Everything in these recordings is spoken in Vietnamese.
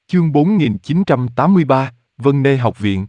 Chương 4983, Vân Nê học viện.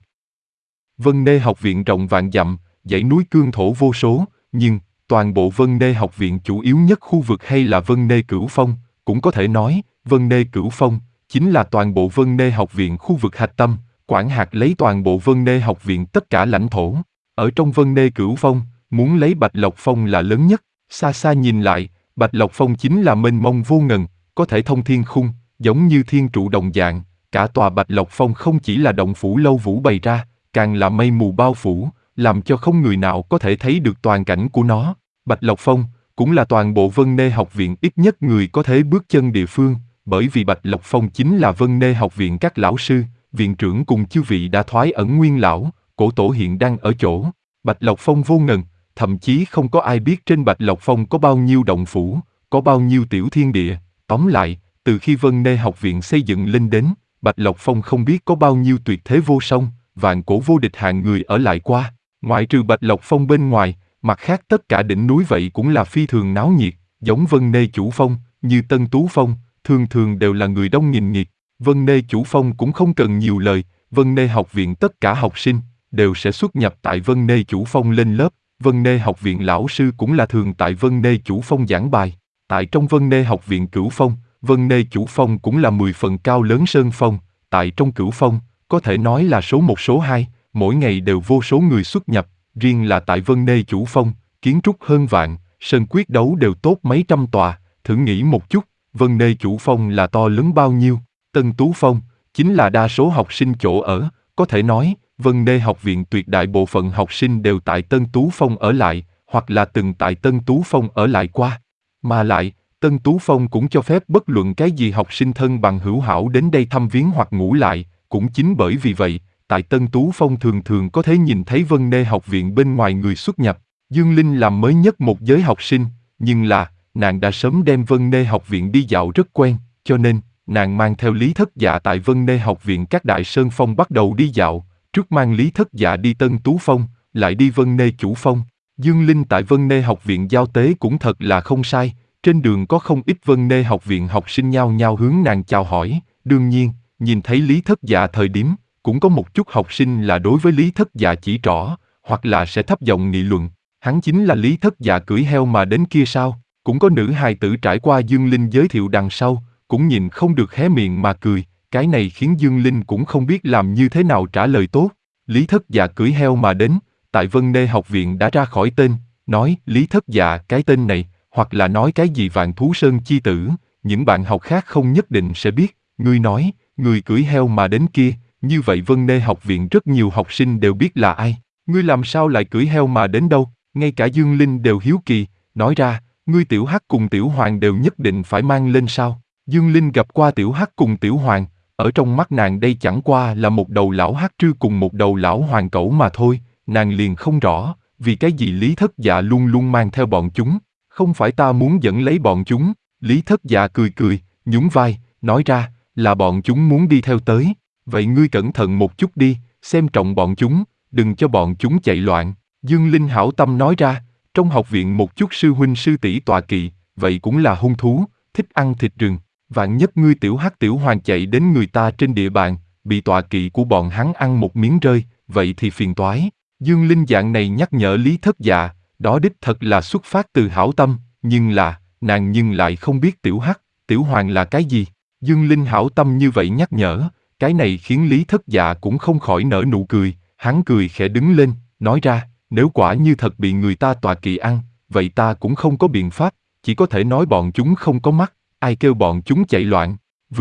Vân Nê học viện rộng vạn dặm, dãy núi cương thổ vô số, nhưng toàn bộ Vân Nê học viện chủ yếu nhất khu vực hay là Vân Nê Cửu Phong, cũng có thể nói, Vân Nê Cửu Phong chính là toàn bộ Vân Nê học viện khu vực hạch tâm, quản hạt lấy toàn bộ Vân Nê học viện tất cả lãnh thổ. Ở trong Vân Nê Cửu Phong, muốn lấy Bạch Lộc Phong là lớn nhất, xa xa nhìn lại, Bạch Lộc Phong chính là mênh mông vô ngần, có thể thông thiên khung, giống như thiên trụ đồng dạng. Cả tòa Bạch Lộc Phong không chỉ là động phủ lâu vũ bày ra, càng là mây mù bao phủ, làm cho không người nào có thể thấy được toàn cảnh của nó. Bạch Lộc Phong cũng là toàn bộ Vân Nê học viện ít nhất người có thể bước chân địa phương, bởi vì Bạch Lộc Phong chính là Vân Nê học viện các lão sư, viện trưởng cùng chư vị đã thoái ẩn nguyên lão, cổ tổ hiện đang ở chỗ. Bạch Lộc Phong vô ngần, thậm chí không có ai biết trên Bạch Lộc Phong có bao nhiêu động phủ, có bao nhiêu tiểu thiên địa. Tóm lại, từ khi Vân Nê học viện xây dựng lên đến, Bạch Lộc Phong không biết có bao nhiêu tuyệt thế vô song, vạn cổ vô địch hạng người ở lại qua. Ngoại trừ Bạch Lộc Phong bên ngoài, mặt khác tất cả đỉnh núi vậy cũng là phi thường náo nhiệt, giống Vân Nê Chủ Phong, như Tân Tú Phong, thường thường đều là người đông nghìn nghịt. Vân Nê Chủ Phong cũng không cần nhiều lời, Vân Nê học viện tất cả học sinh đều sẽ xuất nhập tại Vân Nê Chủ Phong lên lớp. Vân Nê học viện lão sư cũng là thường tại Vân Nê Chủ Phong giảng bài. Tại trong Vân Nê học viện Cửu Phong, Vân Nê Chủ Phong cũng là 10 phần cao lớn sơn phong, tại trong Cửu Phong, có thể nói là số 1 số 2, mỗi ngày đều vô số người xuất nhập, riêng là tại Vân Nê Chủ Phong, kiến trúc hơn vạn, sân quyết đấu đều tốt mấy trăm tòa, thử nghĩ một chút, Vân Nê Chủ Phong là to lớn bao nhiêu. Tân Tú Phong, chính là đa số học sinh chỗ ở, có thể nói, Vân Nê học viện tuyệt đại bộ phận học sinh đều tại Tân Tú Phong ở lại, hoặc là từng tại Tân Tú Phong ở lại qua. Mà lại, Tân Tú Phong cũng cho phép bất luận cái gì học sinh thân bằng hữu hảo đến đây thăm viếng hoặc ngủ lại, cũng chính bởi vì vậy, tại Tân Tú Phong thường thường có thể nhìn thấy Vân Nê học viện bên ngoài người xuất nhập. Dương Linh làm mới nhất một giới học sinh, nhưng là, nàng đã sớm đem Vân Nê học viện đi dạo rất quen, cho nên, nàng mang theo Lý Thất Dạ tại Vân Nê học viện các đại sơn phong bắt đầu đi dạo, trước mang Lý Thất Dạ đi Tân Tú Phong, lại đi Vân Nê Chủ Phong. Dương Linh tại Vân Nê học viện giao tế cũng thật là không sai. Trên đường có không ít Vân Nê học viện học sinh nhao nhao hướng nàng chào hỏi, đương nhiên, nhìn thấy Lý Thất Dạ thời điểm, cũng có một chút học sinh là đối với Lý Thất Dạ chỉ trỏ, hoặc là sẽ thấp giọng nghị luận, hắn chính là Lý Thất Dạ cưỡi heo mà đến kia sao, cũng có nữ hài tử trải qua Dương Linh giới thiệu đằng sau, cũng nhìn không được hé miệng mà cười, cái này khiến Dương Linh cũng không biết làm như thế nào trả lời tốt. Lý Thất Dạ cưỡi heo mà đến, tại Vân Nê học viện đã ra khỏi tên, nói Lý Thất Dạ cái tên này, hoặc là nói cái gì Vạn Thú Sơn chi tử, những bạn học khác không nhất định sẽ biết, ngươi nói, người cưỡi heo mà đến kia, như vậy Vân Nê học viện rất nhiều học sinh đều biết là ai, ngươi làm sao lại cưỡi heo mà đến đâu, ngay cả Dương Linh đều hiếu kỳ, nói ra, ngươi Tiểu Hắc cùng Tiểu Hoàng đều nhất định phải mang lên sao, Dương Linh gặp qua Tiểu Hắc cùng Tiểu Hoàng, ở trong mắt nàng đây chẳng qua là một đầu lão hắc trư cùng một đầu lão hoàng cẩu mà thôi, nàng liền không rõ, vì cái gì Lý Thất Dạ luôn luôn mang theo bọn chúng. Không phải ta muốn dẫn lấy bọn chúng, Lý Thất Dạ cười cười, nhún vai, nói ra, là bọn chúng muốn đi theo tới, vậy ngươi cẩn thận một chút đi, xem trọng bọn chúng, đừng cho bọn chúng chạy loạn. Dương Linh hảo tâm nói ra, trong học viện một chút sư huynh sư tỷ tọa kỵ, vậy cũng là hung thú, thích ăn thịt rừng, vạn nhất ngươi Tiểu Hắc Tiểu Hoàng chạy đến người ta trên địa bàn, bị tọa kỵ của bọn hắn ăn một miếng rơi, vậy thì phiền toái. Dương Linh dạng này nhắc nhở Lý Thất Dạ, đó đích thật là xuất phát từ hảo tâm, nhưng là, nàng nhưng lại không biết Tiểu Hắc, Tiểu Hoàng là cái gì. Dương Linh hảo tâm như vậy nhắc nhở, cái này khiến Lý Thất Dạ cũng không khỏi nở nụ cười, hắn cười khẽ đứng lên, nói ra, nếu quả như thật bị người ta tọa kỵ ăn, vậy ta cũng không có biện pháp, chỉ có thể nói bọn chúng không có mắt, ai kêu bọn chúng chạy loạn.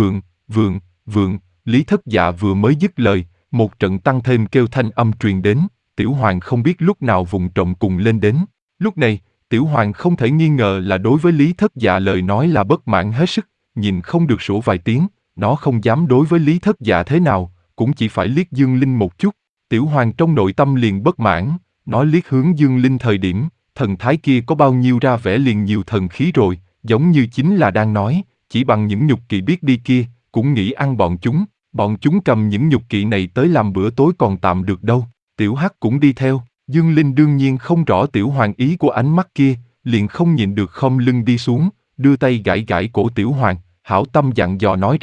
Vượng, Lý Thất Dạ vừa mới dứt lời, một trận tăng thêm kêu thanh âm truyền đến. Tiểu Hoàng không biết lúc nào vùng trộm cùng lên đến. Lúc này, Tiểu Hoàng không thể nghi ngờ là đối với Lý Thất Dạ lời nói là bất mãn hết sức, nhìn không được sủa vài tiếng, nó không dám đối với Lý Thất Dạ thế nào, cũng chỉ phải liếc Dương Linh một chút. Tiểu Hoàng trong nội tâm liền bất mãn, nó liếc hướng Dương Linh thời điểm, thần thái kia có bao nhiêu ra vẻ liền nhiều thần khí rồi, giống như chính là đang nói, chỉ bằng những nhục kỵ biết đi kia, cũng nghĩ ăn bọn chúng cầm những nhục kỵ này tới làm bữa tối còn tạm được đâu. Tiểu Hắc cũng đi theo, Dương Linh đương nhiên không rõ Tiểu Hoàng ý của ánh mắt kia, liền không nhịn được khom lưng đi xuống, đưa tay gãi gãi cổ Tiểu Hoàng, hảo tâm dặn dò nói ra,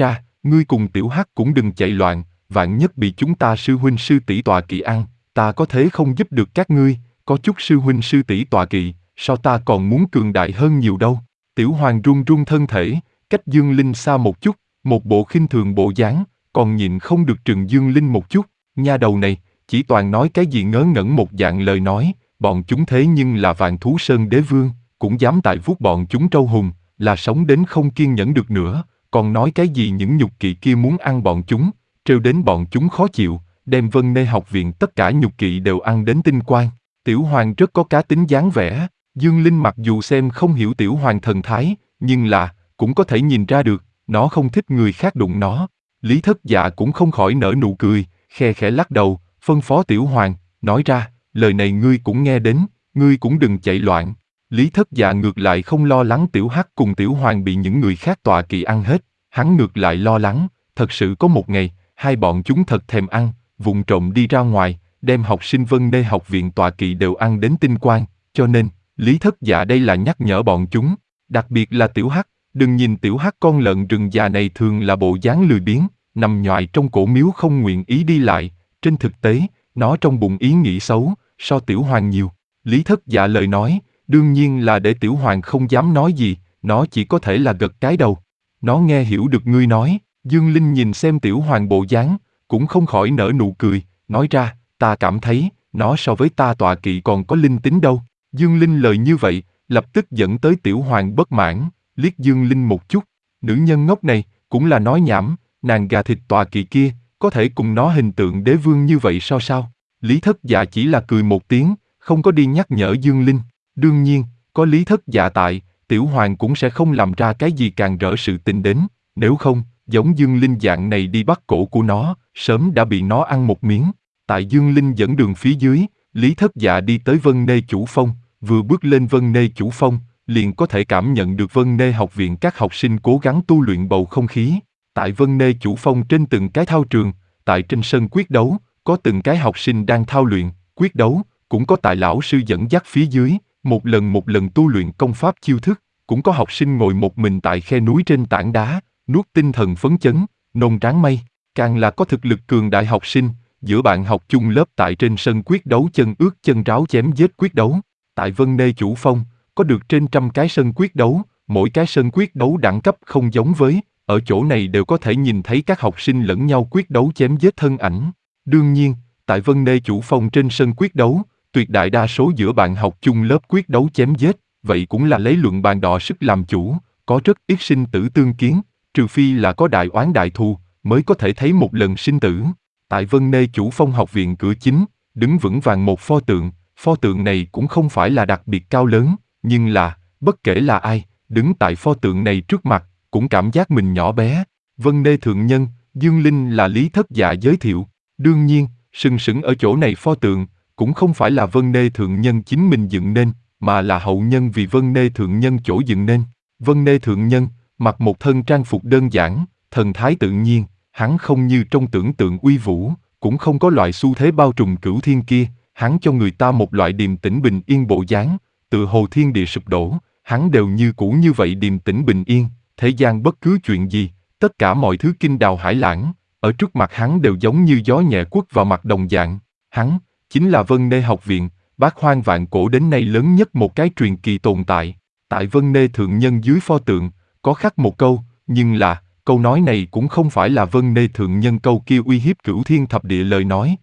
ngươi cùng Tiểu Hắc cũng đừng chạy loạn, vạn nhất bị chúng ta sư huynh sư tỷ tọa kỵ ăn, ta có thế không giúp được các ngươi, có chút sư huynh sư tỷ tọa kỵ, sao ta còn muốn cường đại hơn nhiều đâu. Tiểu Hoàng run run thân thể, cách Dương Linh xa một chút, một bộ khinh thường bộ dáng, còn nhịn không được trừng Dương Linh một chút, nha đầu này, chỉ toàn nói cái gì ngớ ngẩn một dạng lời nói, bọn chúng thế nhưng là Vạn Thú Sơn đế vương, cũng dám tại vuốt bọn chúng trâu hùng, là sống đến không kiên nhẫn được nữa, còn nói cái gì những nhục kỵ kia muốn ăn bọn chúng, trêu đến bọn chúng khó chịu, đem Vân Nê học viện tất cả nhục kỵ đều ăn đến tinh quang. Tiểu Hoàng rất có cá tính dáng vẻ, Dương Linh mặc dù xem không hiểu Tiểu Hoàng thần thái, nhưng là, cũng có thể nhìn ra được, nó không thích người khác đụng nó. Lý Thất Dạ cũng không khỏi nở nụ cười, khe khẽ lắc đầu, phân phó Tiểu Hoàng, nói ra, lời này ngươi cũng nghe đến, ngươi cũng đừng chạy loạn. Lý Thất Dạ ngược lại không lo lắng Tiểu Hắc cùng Tiểu Hoàng bị những người khác tọa kỵ ăn hết, hắn ngược lại lo lắng, thật sự có một ngày, hai bọn chúng thật thèm ăn, vụng trộm đi ra ngoài, đem học sinh Vân Nê học viện tọa kỵ đều ăn đến tinh quang, cho nên, Lý Thất Dạ đây là nhắc nhở bọn chúng, đặc biệt là Tiểu Hắc, đừng nhìn Tiểu Hắc con lợn rừng già này thường là bộ dáng lười biếng, nằm nhoài trong cổ miếu không nguyện ý đi lại, trên thực tế, nó trong bụng ý nghĩ xấu, so Tiểu Hoàng nhiều. Lý Thất Dạ lời nói, đương nhiên là để Tiểu Hoàng không dám nói gì, nó chỉ có thể là gật cái đầu. Nó nghe hiểu được ngươi nói, Dương Linh nhìn xem Tiểu Hoàng bộ dáng, cũng không khỏi nở nụ cười, nói ra, ta cảm thấy, nó so với ta tọa kỵ còn có linh tính đâu. Dương Linh lời như vậy, lập tức dẫn tới Tiểu Hoàng bất mãn, liếc Dương Linh một chút, nữ nhân ngốc này, cũng là nói nhảm, nàng gà thịt tọa kỵ kia, có thể cùng nó hình tượng đế vương như vậy sao? Lý Thất Dạ chỉ là cười một tiếng, không có đi nhắc nhở Dương Linh. Đương nhiên, có Lý Thất Dạ tại, Tiểu Hoàng cũng sẽ không làm ra cái gì càng rỡ sự tình đến, nếu không, giống Dương Linh dạng này đi bắt cổ của nó, sớm đã bị nó ăn một miếng. Tại Dương Linh dẫn đường phía dưới, Lý Thất Dạ đi tới Vân Nê Chủ Phong, vừa bước lên Vân Nê Chủ Phong, liền có thể cảm nhận được Vân Nê học viện các học sinh cố gắng tu luyện bầu không khí. Tại Vân Nê Chủ Phong trên từng cái thao trường, tại trên sân quyết đấu, có từng cái học sinh đang thao luyện, quyết đấu, cũng có tại lão sư dẫn dắt phía dưới, một lần tu luyện công pháp chiêu thức, cũng có học sinh ngồi một mình tại khe núi trên tảng đá, nuốt tinh thần phấn chấn, nôn tráng mây, càng là có thực lực cường đại học sinh, giữa bạn học chung lớp tại trên sân quyết đấu chân ướt chân ráo chém giết quyết đấu. Tại Vân Nê Chủ Phong, có được trên 100 cái sân quyết đấu, mỗi cái sân quyết đấu đẳng cấp không giống với, ở chỗ này đều có thể nhìn thấy các học sinh lẫn nhau quyết đấu chém giết thân ảnh. Đương nhiên, tại Vân Nê Chủ Phong trên sân quyết đấu, tuyệt đại đa số giữa bạn học chung lớp quyết đấu chém giết, vậy cũng là lấy luận bàn đọ sức làm chủ, có rất ít sinh tử tương kiến, trừ phi là có đại oán đại thù, mới có thể thấy một lần sinh tử. Tại Vân Nê Chủ Phong học viện cửa chính, đứng vững vàng một pho tượng này cũng không phải là đặc biệt cao lớn, nhưng là, bất kể là ai, đứng tại pho tượng này trước mặt, cũng cảm giác mình nhỏ bé. Vân Nê Thượng Nhân, Dương Linh là Lý Thất Dạ giới thiệu, đương nhiên, sừng sững ở chỗ này pho tượng, cũng không phải là Vân Nê Thượng Nhân chính mình dựng nên, mà là hậu nhân vì Vân Nê Thượng Nhân chỗ dựng nên. Vân Nê Thượng Nhân, mặc một thân trang phục đơn giản, thần thái tự nhiên, hắn không như trong tưởng tượng uy vũ, cũng không có loại xu thế bao trùm cửu thiên kia, hắn cho người ta một loại điềm tĩnh bình yên bộ dáng, tựa hồ thiên địa sụp đổ, hắn đều như cũ như vậy điềm tĩnh bình yên, thế gian bất cứ chuyện gì, tất cả mọi thứ kinh đào hải lãng, ở trước mặt hắn đều giống như gió nhẹ quất vào mặt đồng dạng. Hắn chính là Vân Nê học viện, bát hoang vạn cổ đến nay lớn nhất một cái truyền kỳ tồn tại. Tại Vân Nê Thượng Nhân dưới pho tượng, có khắc một câu, nhưng là, câu nói này cũng không phải là Vân Nê Thượng Nhân câu kia uy hiếp cửu thiên thập địa lời nói,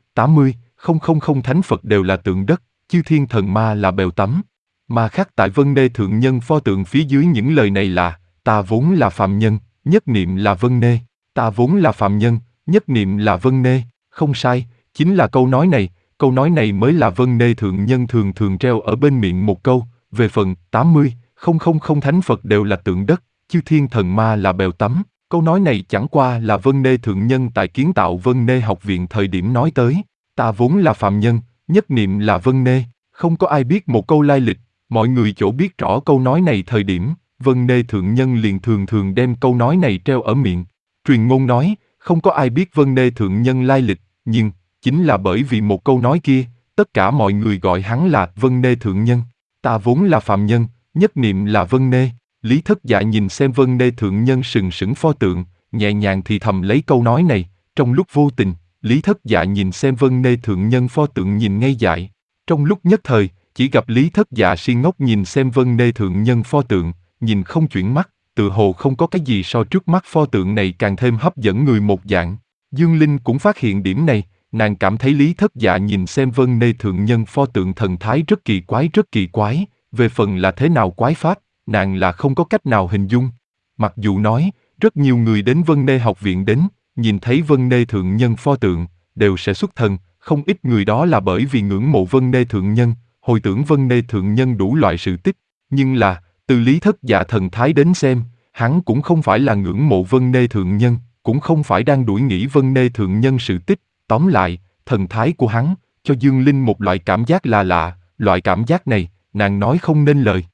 80,000 thánh Phật đều là tượng đất, chư thiên thần ma là bèo tắm. Mà khắc tại Vân Nê Thượng Nhân pho tượng phía dưới những lời này là, ta vốn là phàm nhân, nhất niệm là Vân Nê, ta vốn là phàm nhân, nhất niệm là Vân Nê, không sai, chính là câu nói này mới là Vân Nê Thượng Nhân thường thường treo ở bên miệng một câu, về phần 80,000 thánh Phật đều là tượng đất, chư thiên thần ma là bèo tắm. Câu nói này chẳng qua là Vân Nê Thượng Nhân tại kiến tạo Vân Nê học viện thời điểm nói tới, ta vốn là phàm nhân, nhất niệm là Vân Nê, không có ai biết một câu lai lịch, mọi người chỗ biết rõ câu nói này thời điểm, Vân Nê Thượng Nhân liền thường thường đem câu nói này treo ở miệng. Truyền ngôn nói, không có ai biết Vân Nê Thượng Nhân lai lịch, nhưng, chính là bởi vì một câu nói kia, tất cả mọi người gọi hắn là Vân Nê Thượng Nhân. Ta vốn là phàm nhân, nhất niệm là Vân Nê. Lý Thất Dạ nhìn xem Vân Nê Thượng Nhân sừng sững pho tượng, nhẹ nhàng thì thầm lấy câu nói này. Trong lúc vô tình, Lý Thất Dạ nhìn xem Vân Nê thượng nhân pho tượng nhìn ngây dại. Trong lúc nhất thời, chỉ gặp Lý Thất Dạ si ngốc nhìn xem Vân Nê thượng nhân pho tượng, nhìn không chuyển mắt, tự hồ không có cái gì so trước mắt pho tượng này càng thêm hấp dẫn người một dạng. Dương Linh cũng phát hiện điểm này, nàng cảm thấy Lý Thất Dạ nhìn xem Vân Nê thượng nhân pho tượng thần thái rất kỳ quái, về phần là thế nào quái pháp, nàng là không có cách nào hình dung. Mặc dù nói, rất nhiều người đến Vân Nê học viện đến, nhìn thấy Vân Nê thượng nhân pho tượng, đều sẽ xuất thần, không ít người đó là bởi vì ngưỡng mộ Vân Nê thượng nhân, hồi tưởng Vân Nê thượng nhân đủ loại sự tích, nhưng là, từ Lý Thất Dạ thần thái đến xem, hắn cũng không phải là ngưỡng mộ Vân Nê thượng nhân, cũng không phải đang đuổi nghĩ Vân Nê thượng nhân sự tích, tóm lại, thần thái của hắn, cho Dương Linh một loại cảm giác là lạ, loại cảm giác này, nàng nói không nên lời.